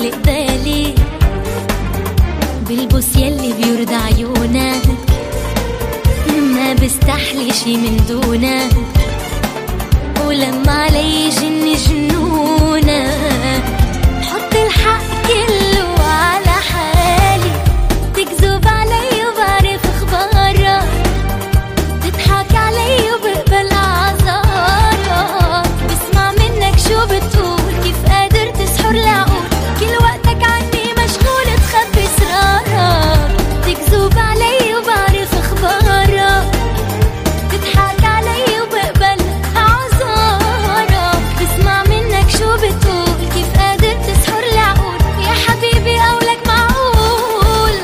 اللي قبالي بالبوس يلي بيرضى عيونك، ما بستحلي شي من دونك، ولما علي جن جنونك حط الحق كله على حالي، تكذب علي وبعرف اخبارك، تضحك علي وبقبل اعذارك، بسمع منك شو بتقول، كيف قادر تسحر العقول، كل وقتك عني مشغول تخبي اسرارك، تكذب علي وبعرف اخبارك، تضحك علي وبقبل اعذارك، بسمع منك شو بتقول، كيف قادر تسحر العقول، يا حبيبي قولك معقول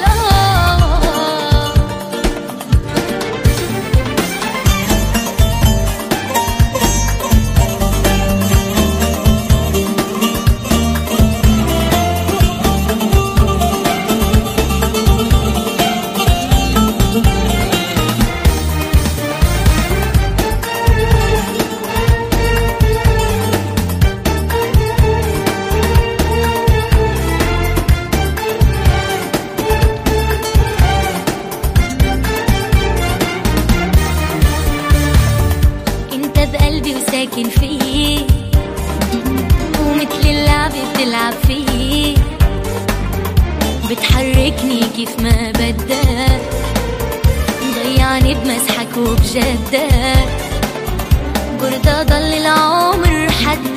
بقلبي وساكن فيه، ومثل اللعب بتلعب فيه، بتحركني كيف ما بدك، ضيعني بمسحك وبجدك، برضى ضل العمر حد